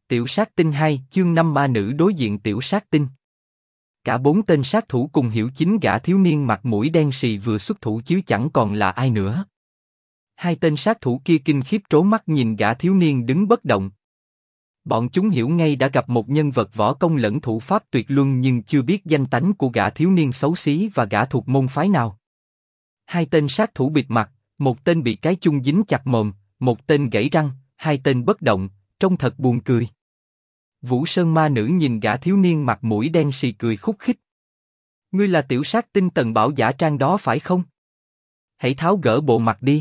Tiểu sát tinh 2, chương 5 ma nữ đối diện tiểu sát tinh. Cả 4 tên sát thủ cùng hiểu chính gã thiếu niên mặt mũi đen sì vừa xuất thủ chứ chẳng còn là ai nữa. Hai tên sát thủ kia kinh khiếp trố mắt nhìn gã thiếu niên đứng bất động. Bọn chúng hiểu ngay đã gặp một nhân vật võ công lẫn thủ pháp tuyệt luân nhưng chưa biết danh tánh của gã thiếu niên xấu xí và gã thuộc môn phái nào. Hai tên sát thủ bịt mặt, một tên bị cái chung dính chặt mồm, một tên gãy răng, hai tên bất động, trông thật buồn cười. Vũ Sơn ma nữ nhìn gã thiếu niên mặt mũi đen sì cười khúc khích. Ngươi là tiểu sát tinh Tần Bảo giả trang đó phải không? Hãy tháo gỡ bộ mặt đi.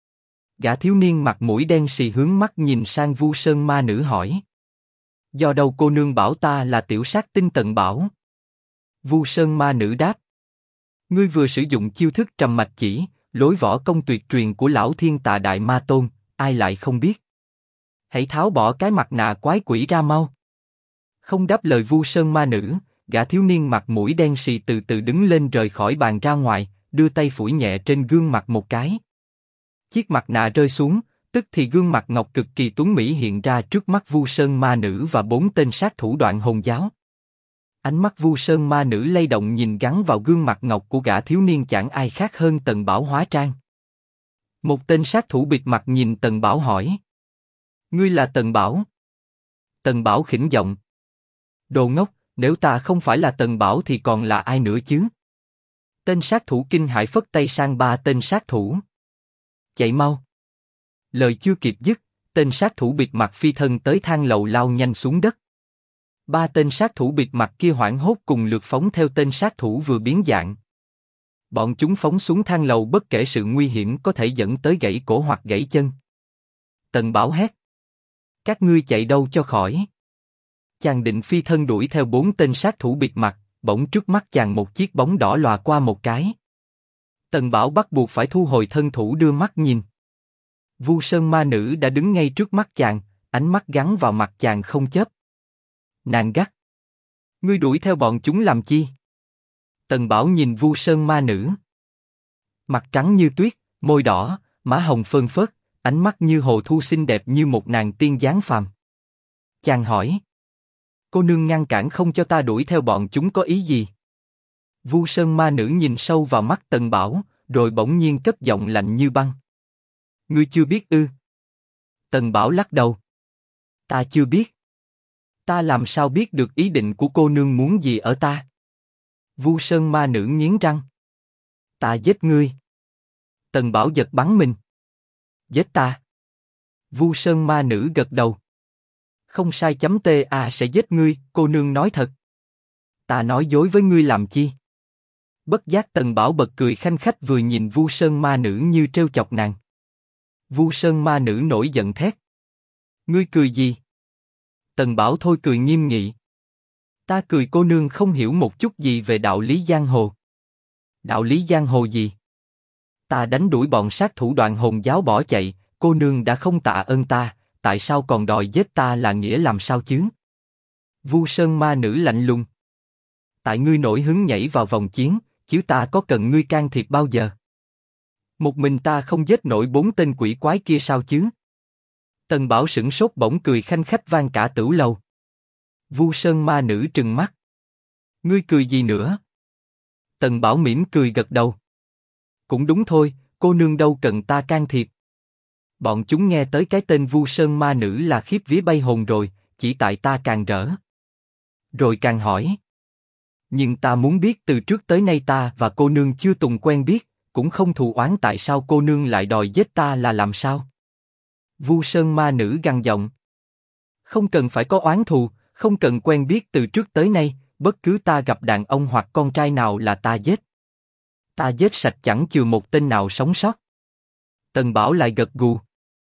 Gã thiếu niên mặt mũi đen sì hướng mắt nhìn sang Vu Sơn ma nữ hỏi. Do đâu cô nương bảo ta là tiểu sát tinh Tần Bảo? Vu Sơn ma nữ đáp. Ngươi vừa sử dụng chiêu thức trầm mạch chỉ, lối võ công tuyệt truyền của lão Thiên Tà Đại Ma Tôn, ai lại không biết? Hãy tháo bỏ cái mặt nạ quái quỷ ra mau. Không đáp lời Vu Sơn ma nữ, gã thiếu niên mặt mũi đen sì từ từ đứng lên rời khỏi bàn ra ngoài, đưa tay phủi nhẹ trên gương mặt một cái. Chiếc mặt nạ rơi xuống, tức thì gương mặt ngọc cực kỳ tuấn mỹ hiện ra trước mắt Vu Sơn ma nữ và 4 tên sát thủ Đoạn Hồn giáo. Ánh mắt Vu Sơn ma nữ lay động nhìn gắn vào gương mặt ngọc của gã thiếu niên chẳng ai khác hơn Tần Bảo hóa trang. Một tên sát thủ bịt mặt nhìn Tần Bảo hỏi. Ngươi là Tần Bảo? Tần Bảo khỉnh giọng. Đồ ngốc, nếu ta không phải là Tần Bảo thì còn là ai nữa chứ? Tên sát thủ kinh hãi phất tay sang 3 tên sát thủ. Chạy mau. Lời chưa kịp dứt, tên sát thủ bịt mặt phi thân tới thang lầu lao nhanh xuống đất. 3 tên sát thủ bịt mặt kia hoảng hốt cùng lượt phóng theo tên sát thủ vừa biến dạng. Bọn chúng phóng xuống thang lầu bất kể sự nguy hiểm có thể dẫn tới gãy cổ hoặc gãy chân. Tần Bảo hét. Các ngươi chạy đâu cho khỏi? Chàng định phi thân đuổi theo 4 tên sát thủ bịt mặt, bỗng trước mắt chàng một chiếc bóng đỏ lòa qua một cái. Tần Bảo bắt buộc phải thu hồi thân thủ đưa mắt nhìn. Vu Sơn ma nữ đã đứng ngay trước mắt chàng, ánh mắt gắn vào mặt chàng không chớp. Nàng gắt. Ngươi đuổi theo bọn chúng làm chi? Tần Bảo nhìn Vu Sơn ma nữ. Mặt trắng như tuyết, môi đỏ, má hồng phơn phớt, ánh mắt như hồ thu xinh đẹp như một nàng tiên giáng phàm. Chàng hỏi. Cô nương ngăn cản không cho ta đuổi theo bọn chúng có ý gì? Vu Sơn ma nữ nhìn sâu vào mắt Tần Bảo, rồi bỗng nhiên cất giọng lạnh như băng. Ngươi chưa biết ư? Tần Bảo lắc đầu. Ta chưa biết. Ta làm sao biết được ý định của cô nương muốn gì ở ta? Vu Sơn ma nữ nghiến răng. Ta giết ngươi. Tần Bảo giật bắn mình. Giết ta? Vu Sơn ma nữ gật đầu. Không sai chấm ta sẽ giết ngươi, cô nương nói thật. Ta nói dối với ngươi làm chi? Bất giác Tần Bảo bật cười khanh khách vừa nhìn Vu Sơn ma nữ như trêu chọc nàng. Vu Sơn ma nữ nổi giận thét. Ngươi cười gì? Tần Bảo thôi cười nghiêm nghị. Ta cười cô nương không hiểu một chút gì về đạo lý giang hồ. Đạo lý giang hồ gì? Ta đánh đuổi bọn sát thủ Đoạn Hồn giáo bỏ chạy, cô nương đã không tạ ơn ta, tại sao còn đòi giết ta là nghĩa làm sao chứ? Vu Sơn ma nữ lạnh lùng. Tại ngươi nổi hứng nhảy vào vòng chiến, chứ ta có cần ngươi can thiệp bao giờ? Một mình ta không giết nổi 4 tên quỷ quái kia sao chứ? Tần Bảo sửng sốt bỗng cười khanh khách vang cả tửu lầu. Vu Sơn ma nữ trừng mắt. Ngươi cười gì nữa? Tần Bảo mỉm cười gật đầu. Cũng đúng thôi, cô nương đâu cần ta can thiệp. Bọn chúng nghe tới cái tên Vu Sơn ma nữ là khiếp vía bay hồn rồi, chỉ tại ta càng rỡ. Rồi càng hỏi. Nhưng ta muốn biết từ trước tới nay ta và cô nương chưa từng quen biết, cũng không thù oán tại sao cô nương lại đòi giết ta là làm sao? Vu Sơn ma nữ gằn giọng. Không cần phải có oán thù, không cần quen biết từ trước tới nay, bất cứ ta gặp đàn ông hoặc con trai nào là ta giết. Ta giết sạch chẳng chừa một tên nào sống sót. Tần Bảo lại gật gù.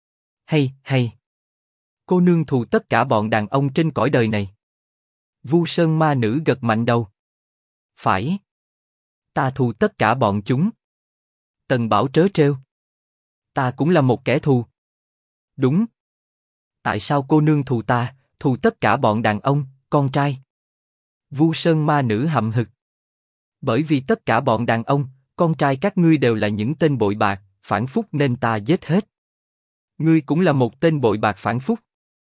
Hay. Cô nương thù tất cả bọn đàn ông trên cõi đời này. Vu Sơn ma nữ gật mạnh đầu. Phải. Ta thù tất cả bọn chúng. Tần Bảo trớ trêu. Ta cũng là một kẻ thù. Đúng. Tại sao cô nương thù ta, thù tất cả bọn đàn ông, con trai? Vu Sơn ma nữ hậm hực. Bởi vì tất cả bọn đàn ông, con trai các ngươi đều là những tên bội bạc, phản phúc nên ta giết hết. Ngươi cũng là một tên bội bạc phản phúc.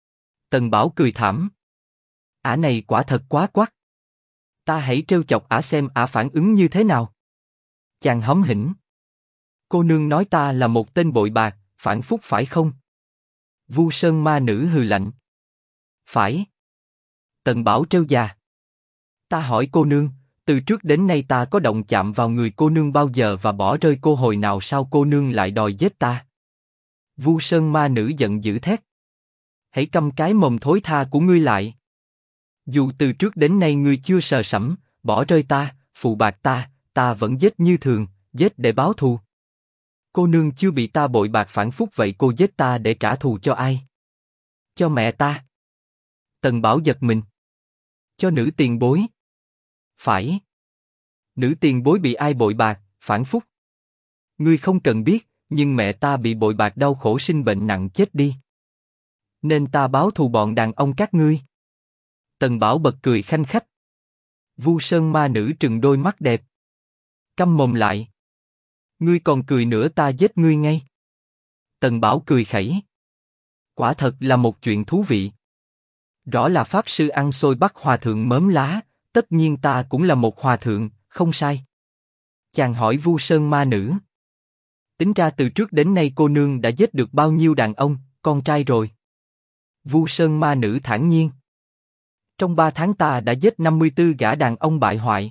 Tần Bảo cười thảm. Ả này quả thật quá quắt. Ta hãy trêu chọc ả xem ả phản ứng như thế nào. Chàng hóm hỉnh. Cô nương nói ta là một tên bội bạc, phản phúc phải không? Vu Sơn ma nữ hừ lạnh. Phải. Tần Bảo trêu già. Ta hỏi cô nương, từ trước đến nay ta có động chạm vào người cô nương bao giờ và bỏ rơi cô hồi nào sao cô nương lại đòi giết ta? Vu Sơn ma nữ giận dữ thét. Hãy câm cái mồm thối tha của ngươi lại. Dù từ trước đến nay ngươi chưa sờ sẫm, bỏ rơi ta, phụ bạc ta vẫn giết như thường, giết để báo thù. Cô nương chưa bị ta bội bạc phản phúc vậy cô giết ta để trả thù cho ai? Cho mẹ ta. Tần Bảo giật mình. Cho nữ tiền bối. Phải. Nữ tiền bối bị ai bội bạc, phản phúc? Ngươi không cần biết, nhưng mẹ ta bị bội bạc đau khổ sinh bệnh nặng chết đi. Nên ta báo thù bọn đàn ông các ngươi. Tần Bảo bật cười khanh khách. Vu Sơn ma nữ trừng đôi mắt đẹp. Câm mồm lại. Ngươi còn cười nữa ta giết ngươi ngay. Tần Bảo cười khẩy. Quả thật là một chuyện thú vị. Rõ là pháp sư ăn xôi bắt hòa thượng mớm lá, tất nhiên ta cũng là một hòa thượng, không sai. Chàng hỏi Vu Sơn ma nữ. Tính ra từ trước đến nay cô nương đã giết được bao nhiêu đàn ông, con trai rồi? Vu Sơn ma nữ thản nhiên. Trong 3 tháng ta đã giết 54 gã đàn ông bại hoại.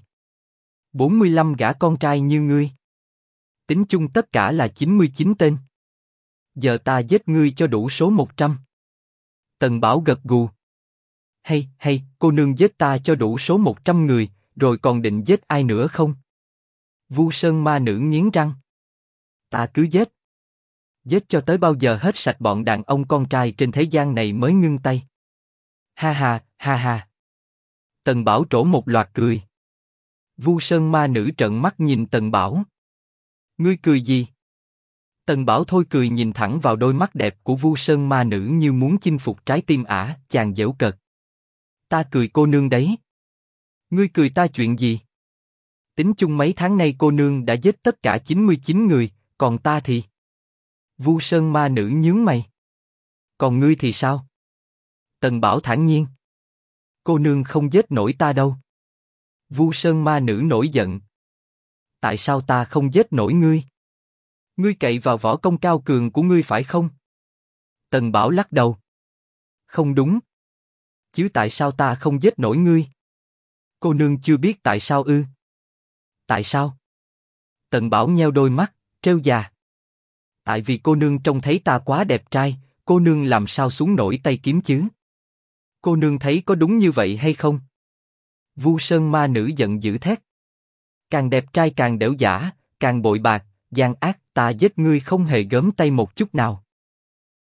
45 gã con trai như ngươi. Tính chung tất cả là 99 tên. Giờ ta giết ngươi cho đủ số 100. Tần Bảo gật gù. Hay, cô nương giết ta cho đủ số 100 người, rồi còn định giết ai nữa không? Vu Sơn ma nữ nghiến răng. Ta cứ giết. Giết cho tới bao giờ hết sạch bọn đàn ông con trai trên thế gian này mới ngưng tay. Ha ha. Tần Bảo trổ một loạt cười. Vu Sơn ma nữ trợn mắt nhìn Tần Bảo. Ngươi cười gì? Tần Bảo thôi cười nhìn thẳng vào đôi mắt đẹp của Vu Sơn ma nữ như muốn chinh phục trái tim ả, chàng giễu cợt. Ta cười cô nương đấy. Ngươi cười ta chuyện gì? Tính chung mấy tháng nay cô nương đã giết tất cả 99 người, còn ta thì... Vu Sơn ma nữ nhướng mày. Còn ngươi thì sao? Tần Bảo thản nhiên. Cô nương không giết nổi ta đâu. Vu Sơn ma nữ nổi giận. Tại sao ta không giết nổi ngươi? Ngươi cậy vào võ công cao cường của ngươi phải không? Tần Bảo lắc đầu. Không đúng. Chứ tại sao ta không giết nổi ngươi? Cô nương chưa biết tại sao ư? Tại sao? Tần Bảo nheo đôi mắt, trêu già. Tại vì cô nương trông thấy ta quá đẹp trai, cô nương làm sao xuống nổi tay kiếm chứ? Cô nương thấy có đúng như vậy hay không? Vu Sơn ma nữ giận dữ thét. Càng đẹp trai càng đểu giả, càng bội bạc, gian ác, ta giết ngươi không hề gớm tay một chút nào.